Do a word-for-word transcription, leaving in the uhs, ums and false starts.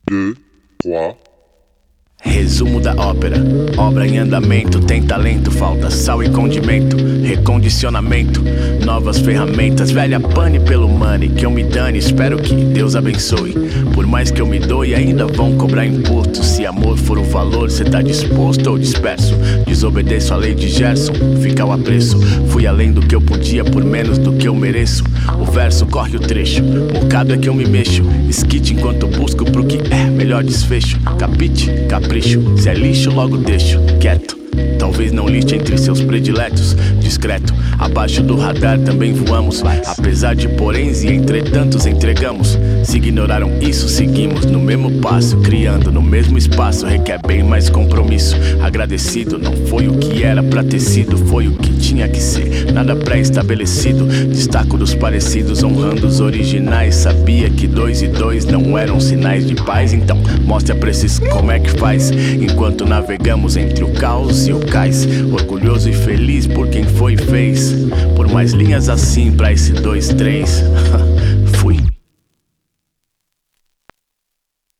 deux, trois. Resumo da ópera, obra em andamento. Tem talento, falta sal e condimento. Recondicionamento, novas ferramentas. Velha pane pelo money, que eu me dane, espero que Deus abençoe. Por mais que eu me doe, ainda vão cobrar imposto. Se amor for o valor, cê tá disposto ou disperso? Desobedeço a lei de Gerson, fica o apreço. Fui além do que eu podia por menos do que eu mereço. O verso corre o trecho, bocado é que eu me mexo. Skit enquanto busco pro que é melhor desfecho. Capite, capricho, se é lixo logo deixo quieto. Talvez não liste entre seus prediletos. Discreto, abaixo do radar também voamos. Apesar de poréns e entretantos entregamos. Se ignoraram isso, seguimos no mesmo passo. Criando no mesmo espaço, requer bem mais compromisso. Agradecido, não foi o que era pra ter sido, foi o que tinha que ser, nada pré-estabelecido. Destaco dos parecidos, honrando os originais. Sabia que dois e dois não eram sinais de paz. Então mostra pra esses como é que faz. Enquanto navegamos entre o caos e o cais, orgulhoso e feliz por quem foi e fez. Por mais linhas assim pra esse dois, três.